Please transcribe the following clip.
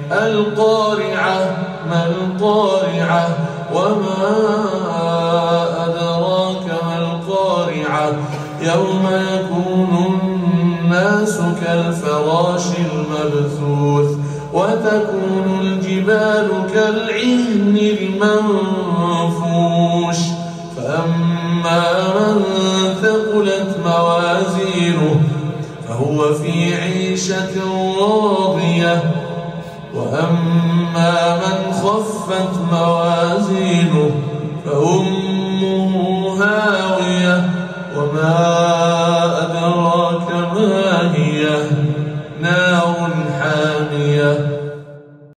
القارعة ما القارعة وما أدراك ما القارعة يوم يكون الناس كالفراش المبثوث وتكون الجبال كالعهن المنفوش فأما من ثقلت موازينه فهو في عيشة راضية وأما من خفت موازينه فأمه